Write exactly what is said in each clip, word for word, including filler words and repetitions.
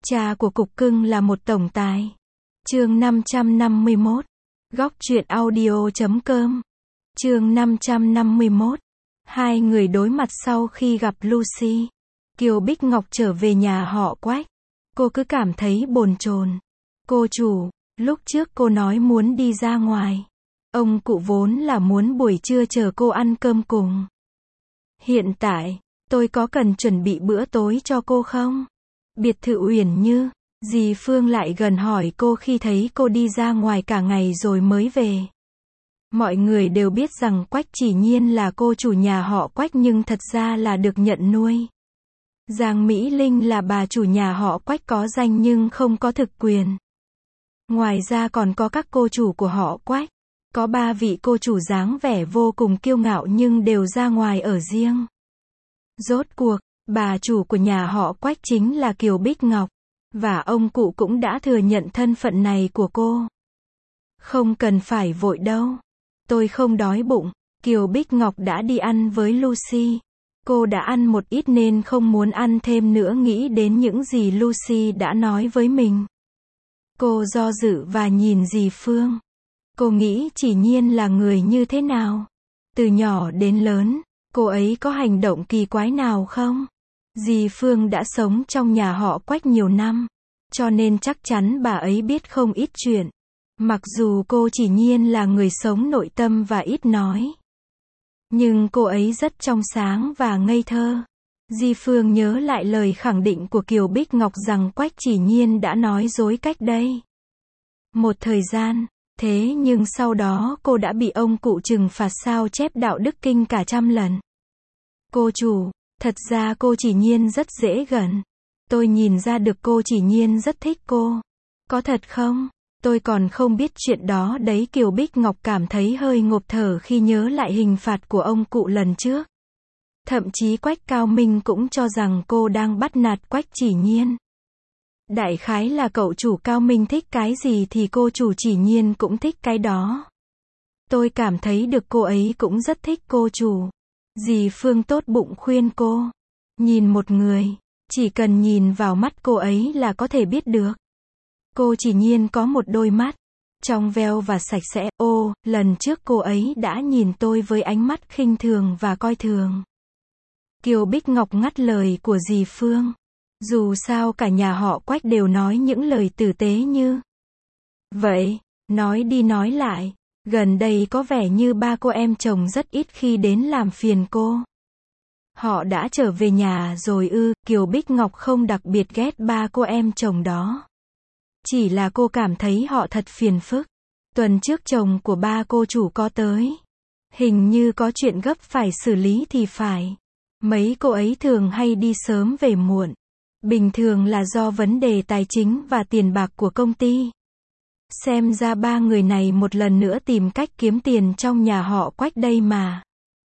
Cha của cục cưng là một tổng tài. Chương năm trăm năm mươi mốt. Góc truyện audio chấm com. Chương năm trăm năm mươi mốt. Hai người đối mặt sau khi gặp Lucy. Kiều Bích Ngọc trở về nhà họ Quách. Cô cứ cảm thấy bồn chồn. Cô chủ, lúc trước cô nói muốn đi ra ngoài. Ông cụ vốn là muốn buổi trưa chờ cô ăn cơm cùng. Hiện tại, tôi có cần chuẩn bị bữa tối cho cô không? Biệt thự Uyển Như, dì Phương lại gần hỏi cô khi thấy cô đi ra ngoài cả ngày rồi mới về. Mọi người đều biết rằng Quách Chỉ Nhiên là cô chủ nhà họ Quách nhưng thật ra là được nhận nuôi. Giang Mỹ Linh là bà chủ nhà họ Quách có danh nhưng không có thực quyền. Ngoài ra còn có các cô chủ của họ Quách. Có ba vị cô chủ dáng vẻ vô cùng kiêu ngạo nhưng đều ra ngoài ở riêng. Rốt cuộc, bà chủ của nhà họ Quách chính là Kiều Bích Ngọc. Và ông cụ cũng đã thừa nhận thân phận này của cô. Không cần phải vội đâu. Tôi không đói bụng. Kiều Bích Ngọc đã đi ăn với Lucy. Cô đã ăn một ít nên không muốn ăn thêm nữa nghĩ đến những gì Lucy đã nói với mình. Cô do dự và nhìn dì Phương. Cô nghĩ Chỉ Nhiên là người như thế nào? Từ nhỏ đến lớn, cô ấy có hành động kỳ quái nào không? Dì Phương đã sống trong nhà họ Quách nhiều năm, cho nên chắc chắn bà ấy biết không ít chuyện. Mặc dù cô Chỉ Nhiên là người sống nội tâm và ít nói, nhưng cô ấy rất trong sáng và ngây thơ. Dì Phương nhớ lại lời khẳng định của Kiều Bích Ngọc rằng Quách Chỉ Nhiên đã nói dối cách đây một thời gian. Thế nhưng sau đó cô đã bị ông cụ trừng phạt sao chép đạo đức kinh cả trăm lần. Cô chủ, thật ra cô Chỉ Nhiên rất dễ gần. Tôi nhìn ra được cô Chỉ Nhiên rất thích cô. Có thật không? Tôi còn không biết chuyện đó đấy. Kiều Bích Ngọc cảm thấy hơi ngộp thở khi nhớ lại hình phạt của ông cụ lần trước. Thậm chí Quách Cao Minh cũng cho rằng cô đang bắt nạt Quách Chỉ Nhiên. Đại khái là cậu chủ Cao Minh thích cái gì thì cô chủ Chỉ Nhiên cũng thích cái đó. Tôi cảm thấy được cô ấy cũng rất thích cô chủ. Dì Phương tốt bụng khuyên cô. Nhìn một người, chỉ cần nhìn vào mắt cô ấy là có thể biết được. Cô Chỉ Nhiên có một đôi mắt trong veo và sạch sẽ. Ô, lần trước cô ấy đã nhìn tôi với ánh mắt khinh thường và coi thường. Kiều Bích Ngọc ngắt lời của dì Phương. Dù sao cả nhà họ Quách đều nói những lời tử tế như vậy. Nói đi nói lại, gần đây có vẻ như ba cô em chồng rất ít khi đến làm phiền cô. Họ đã trở về nhà rồi ư? Kiều Bích Ngọc không đặc biệt ghét ba cô em chồng đó. Chỉ là cô cảm thấy họ thật phiền phức. Tuần trước chồng của ba cô chủ có tới. Hình như có chuyện gấp phải xử lý thì phải. Mấy cô ấy thường hay đi sớm về muộn. Bình thường là do vấn đề tài chính và tiền bạc của công ty. Xem ra ba người này một lần nữa tìm cách kiếm tiền trong nhà họ Quách đây mà.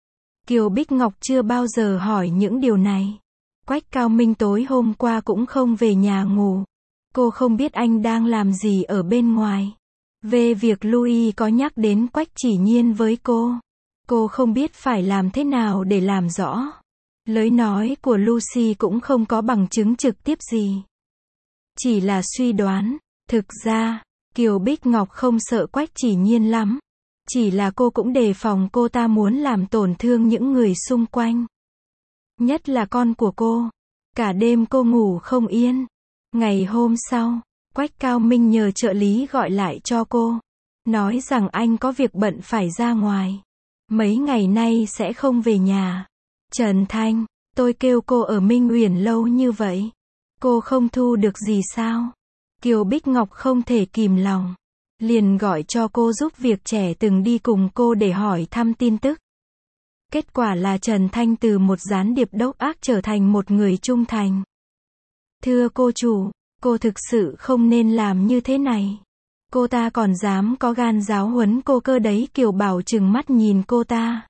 Kiều Bích Ngọc chưa bao giờ hỏi những điều này. Quách Cao Minh tối hôm qua cũng không về nhà ngủ. Cô không biết anh đang làm gì ở bên ngoài. Về việc Louis có nhắc đến Quách Chỉ Nhiên với cô. Cô không biết phải làm thế nào để làm rõ. Lời nói của Lucy cũng không có bằng chứng trực tiếp gì. Chỉ là suy đoán. Thực ra, Kiều Bích Ngọc không sợ Quách Chỉ Nhiên lắm. Chỉ là cô cũng đề phòng cô ta muốn làm tổn thương những người xung quanh. Nhất là con của cô. Cả đêm cô ngủ không yên. Ngày hôm sau, Quách Cao Minh nhờ trợ lý gọi lại cho cô. Nói rằng anh có việc bận phải ra ngoài. Mấy ngày nay sẽ không về nhà. Trần Thanh, tôi kêu cô ở Minh Uyển lâu như vậy. Cô không thu được gì sao? Kiều Bích Ngọc không thể kìm lòng. Liền gọi cho cô giúp việc trẻ từng đi cùng cô để hỏi thăm tin tức. Kết quả là Trần Thanh từ một gián điệp độc ác trở thành một người trung thành. Thưa cô chủ, cô thực sự không nên làm như thế này. Cô ta còn dám có gan giáo huấn cô cơ đấy. Kiều Bảo trừng mắt nhìn cô ta.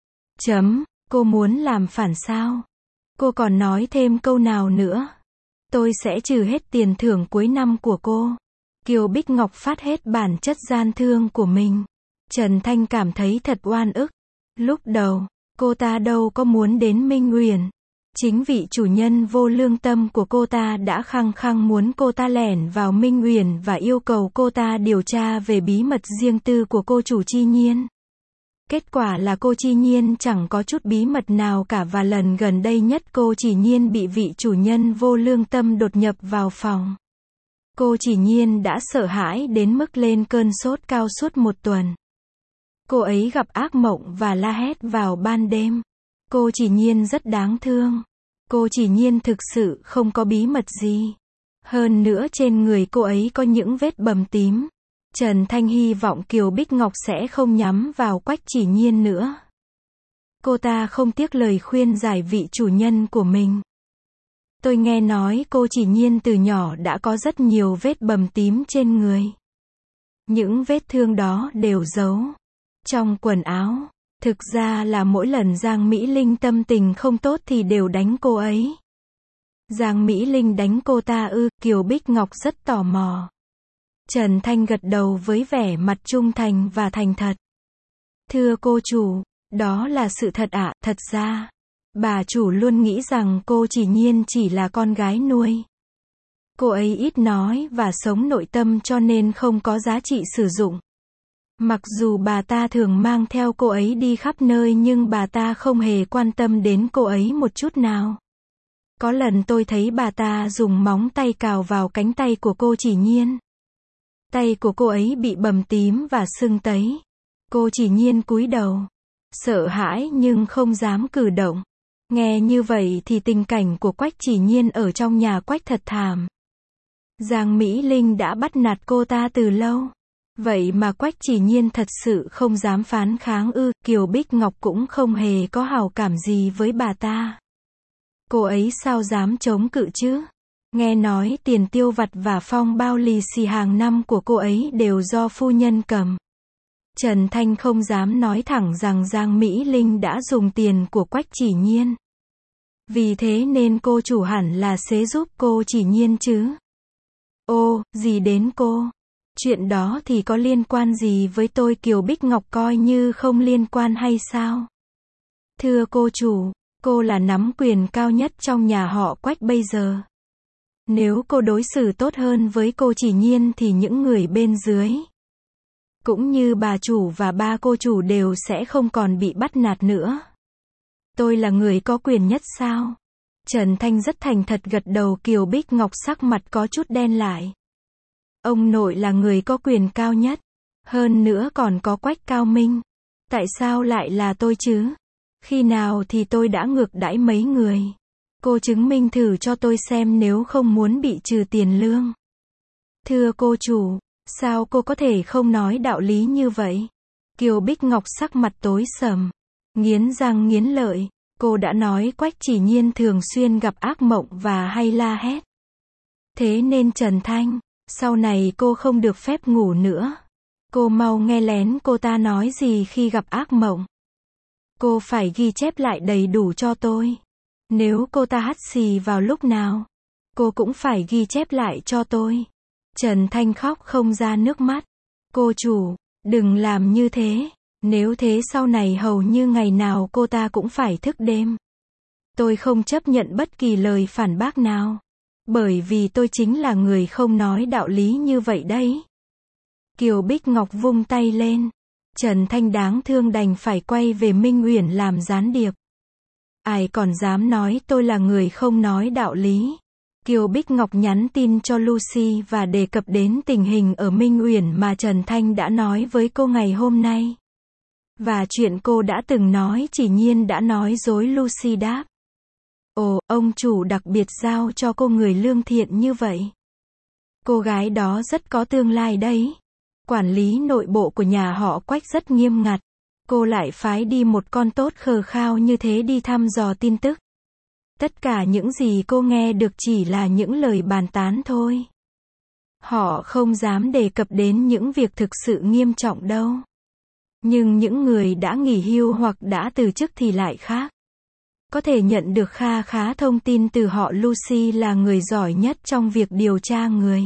Chấm. Cô muốn làm phản sao? Cô còn nói thêm câu nào nữa? Tôi sẽ trừ hết tiền thưởng cuối năm của cô. Kiều Bích Ngọc phát hết bản chất gian thương của mình. Trần Thanh cảm thấy thật oan ức. Lúc đầu, cô ta đâu có muốn đến Minh Uyển. Chính vị chủ nhân vô lương tâm của cô ta đã khăng khăng muốn cô ta lẻn vào Minh Uyển và yêu cầu cô ta điều tra về bí mật riêng tư của cô chủ Chi Nhiên. Kết quả là cô Chi Nhiên chẳng có chút bí mật nào cả và lần gần đây nhất cô Chỉ Nhiên bị vị chủ nhân vô lương tâm đột nhập vào phòng. Cô Chỉ Nhiên đã sợ hãi đến mức lên cơn sốt cao suốt một tuần. Cô ấy gặp ác mộng và la hét vào ban đêm. Cô Chỉ Nhiên rất đáng thương. Cô Chỉ Nhiên thực sự không có bí mật gì. Hơn nữa trên người cô ấy có những vết bầm tím. Trần Thanh hy vọng Kiều Bích Ngọc sẽ không nhắm vào Quách Chỉ Nhiên nữa. Cô ta không tiếc lời khuyên giải vị chủ nhân của mình. Tôi nghe nói cô Chỉ Nhiên từ nhỏ đã có rất nhiều vết bầm tím trên người. Những vết thương đó đều giấu trong quần áo. Thực ra là mỗi lần Giang Mỹ Linh tâm tình không tốt thì đều đánh cô ấy. Giang Mỹ Linh đánh cô ta ư? Kiều Bích Ngọc rất tò mò. Trần Thanh gật đầu với vẻ mặt trung thành và thành thật. Thưa cô chủ, đó là sự thật ạ. Thật ra, bà chủ luôn nghĩ rằng cô Chỉ Nhiên chỉ là con gái nuôi. Cô ấy ít nói và sống nội tâm cho nên không có giá trị sử dụng. Mặc dù bà ta thường mang theo cô ấy đi khắp nơi nhưng bà ta không hề quan tâm đến cô ấy một chút nào. Có lần tôi thấy bà ta dùng móng tay cào vào cánh tay của cô Chỉ Nhiên. Tay của cô ấy bị bầm tím và sưng tấy. Cô Chỉ Nhiên cúi đầu, sợ hãi nhưng không dám cử động. Nghe như vậy thì tình cảnh của Quách Chỉ Nhiên ở trong nhà Quách thật thảm. Giang Mỹ Linh đã bắt nạt cô ta từ lâu. Vậy mà Quách Chỉ Nhiên thật sự không dám phản kháng ư? Kiều Bích Ngọc cũng không hề có hảo cảm gì với bà ta. Cô ấy sao dám chống cự chứ? Nghe nói tiền tiêu vặt và phong bao lì xì hàng năm của cô ấy đều do phu nhân cầm. Trần Thanh không dám nói thẳng rằng Giang Mỹ Linh đã dùng tiền của Quách Chỉ Nhiên. Vì thế nên cô chủ hẳn là sẽ giúp cô Chỉ Nhiên chứ. Ô, gì đến cô? Chuyện đó thì có liên quan gì với tôi? Kiều Bích Ngọc coi như không liên quan hay sao? Thưa cô chủ, cô là nắm quyền cao nhất trong nhà họ Quách bây giờ. Nếu cô đối xử tốt hơn với cô Chỉ Nhiên thì những người bên dưới, cũng như bà chủ và ba cô chủ đều sẽ không còn bị bắt nạt nữa. Tôi là người có quyền nhất sao? Trần Thanh rất thành thật gật đầu. Kiều Bích Ngọc sắc mặt có chút đen lại. Ông nội là người có quyền cao nhất. Hơn nữa còn có Quách Cao Minh. Tại sao lại là tôi chứ? Khi nào thì tôi đã ngược đãi mấy người? Cô chứng minh thử cho tôi xem nếu không muốn bị trừ tiền lương. Thưa cô chủ, sao cô có thể không nói đạo lý như vậy? Kiều Bích Ngọc sắc mặt tối sầm, nghiến răng nghiến lợi. Cô đã nói Quách Chỉ Nhiên thường xuyên gặp ác mộng và hay la hét. Thế nên Trần Thanh, sau này cô không được phép ngủ nữa. Cô mau nghe lén cô ta nói gì khi gặp ác mộng. Cô phải ghi chép lại đầy đủ cho tôi. Nếu cô ta hắt xì vào lúc nào, cô cũng phải ghi chép lại cho tôi. Trần Thanh khóc không ra nước mắt. Cô chủ, đừng làm như thế. Nếu thế sau này hầu như ngày nào cô ta cũng phải thức đêm. Tôi không chấp nhận bất kỳ lời phản bác nào. Bởi vì tôi chính là người không nói đạo lý như vậy đấy. Kiều Bích Ngọc vung tay lên. Trần Thanh đáng thương đành phải quay về Minh Uyển làm gián điệp. Ai còn dám nói tôi là người không nói đạo lý. Kiều Bích Ngọc nhắn tin cho Lucy và đề cập đến tình hình ở Minh Uyển mà Trần Thanh đã nói với cô ngày hôm nay. Và chuyện cô đã từng nói Chỉ Nhiên đã nói dối. Lucy đáp. Ồ, ông chủ đặc biệt giao cho cô người lương thiện như vậy. Cô gái đó rất có tương lai đấy. Quản lý nội bộ của nhà họ Quách rất nghiêm ngặt. Cô lại phái đi một con tốt khờ khao như thế đi thăm dò tin tức. Tất cả những gì cô nghe được chỉ là những lời bàn tán thôi. Họ không dám đề cập đến những việc thực sự nghiêm trọng đâu. Nhưng những người đã nghỉ hưu hoặc đã từ chức thì lại khác. Có thể nhận được kha khá thông tin từ họ. Lucy là người giỏi nhất trong việc điều tra người.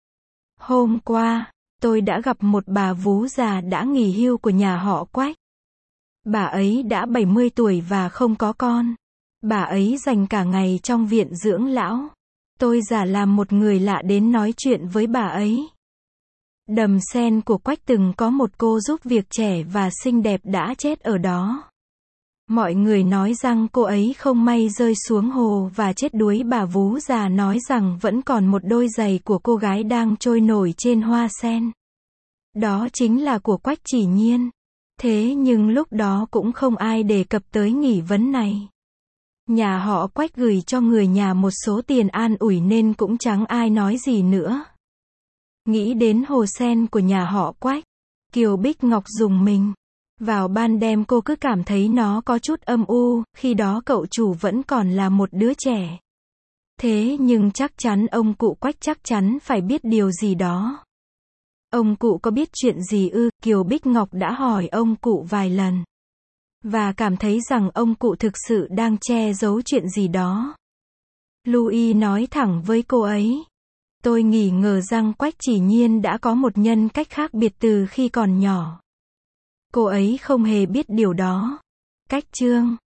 Hôm qua, tôi đã gặp một bà vú già đã nghỉ hưu của nhà họ Quách. Bà ấy đã bảy mươi tuổi và không có con. Bà ấy dành cả ngày trong viện dưỡng lão. Tôi giả làm một người lạ đến nói chuyện với bà ấy. Đầm sen của Quách từng có một cô giúp việc trẻ và xinh đẹp đã chết ở đó. Mọi người nói rằng cô ấy không may rơi xuống hồ và chết đuối. Bà vú già nói rằng vẫn còn một đôi giày của cô gái đang trôi nổi trên hoa sen. Đó chính là của Quách Chỉ Nhiên. Thế nhưng lúc đó cũng không ai đề cập tới nghi vấn này. Nhà họ Quách gửi cho người nhà một số tiền an ủi nên cũng chẳng ai nói gì nữa. Nghĩ đến hồ sen của nhà họ Quách, Kiều Bích Ngọc rùng mình. Vào ban đêm cô cứ cảm thấy nó có chút âm u, khi đó cậu chủ vẫn còn là một đứa trẻ. Thế nhưng chắc chắn ông cụ Quách chắc chắn phải biết điều gì đó. Ông cụ có biết chuyện gì ư? Kiều Bích Ngọc đã hỏi ông cụ vài lần. Và cảm thấy rằng ông cụ thực sự đang che giấu chuyện gì đó. Louis nói thẳng với cô ấy. Tôi nghi ngờ rằng Quách Chỉ Nhiên đã có một nhân cách khác biệt từ khi còn nhỏ. Cô ấy không hề biết điều đó. Cách chương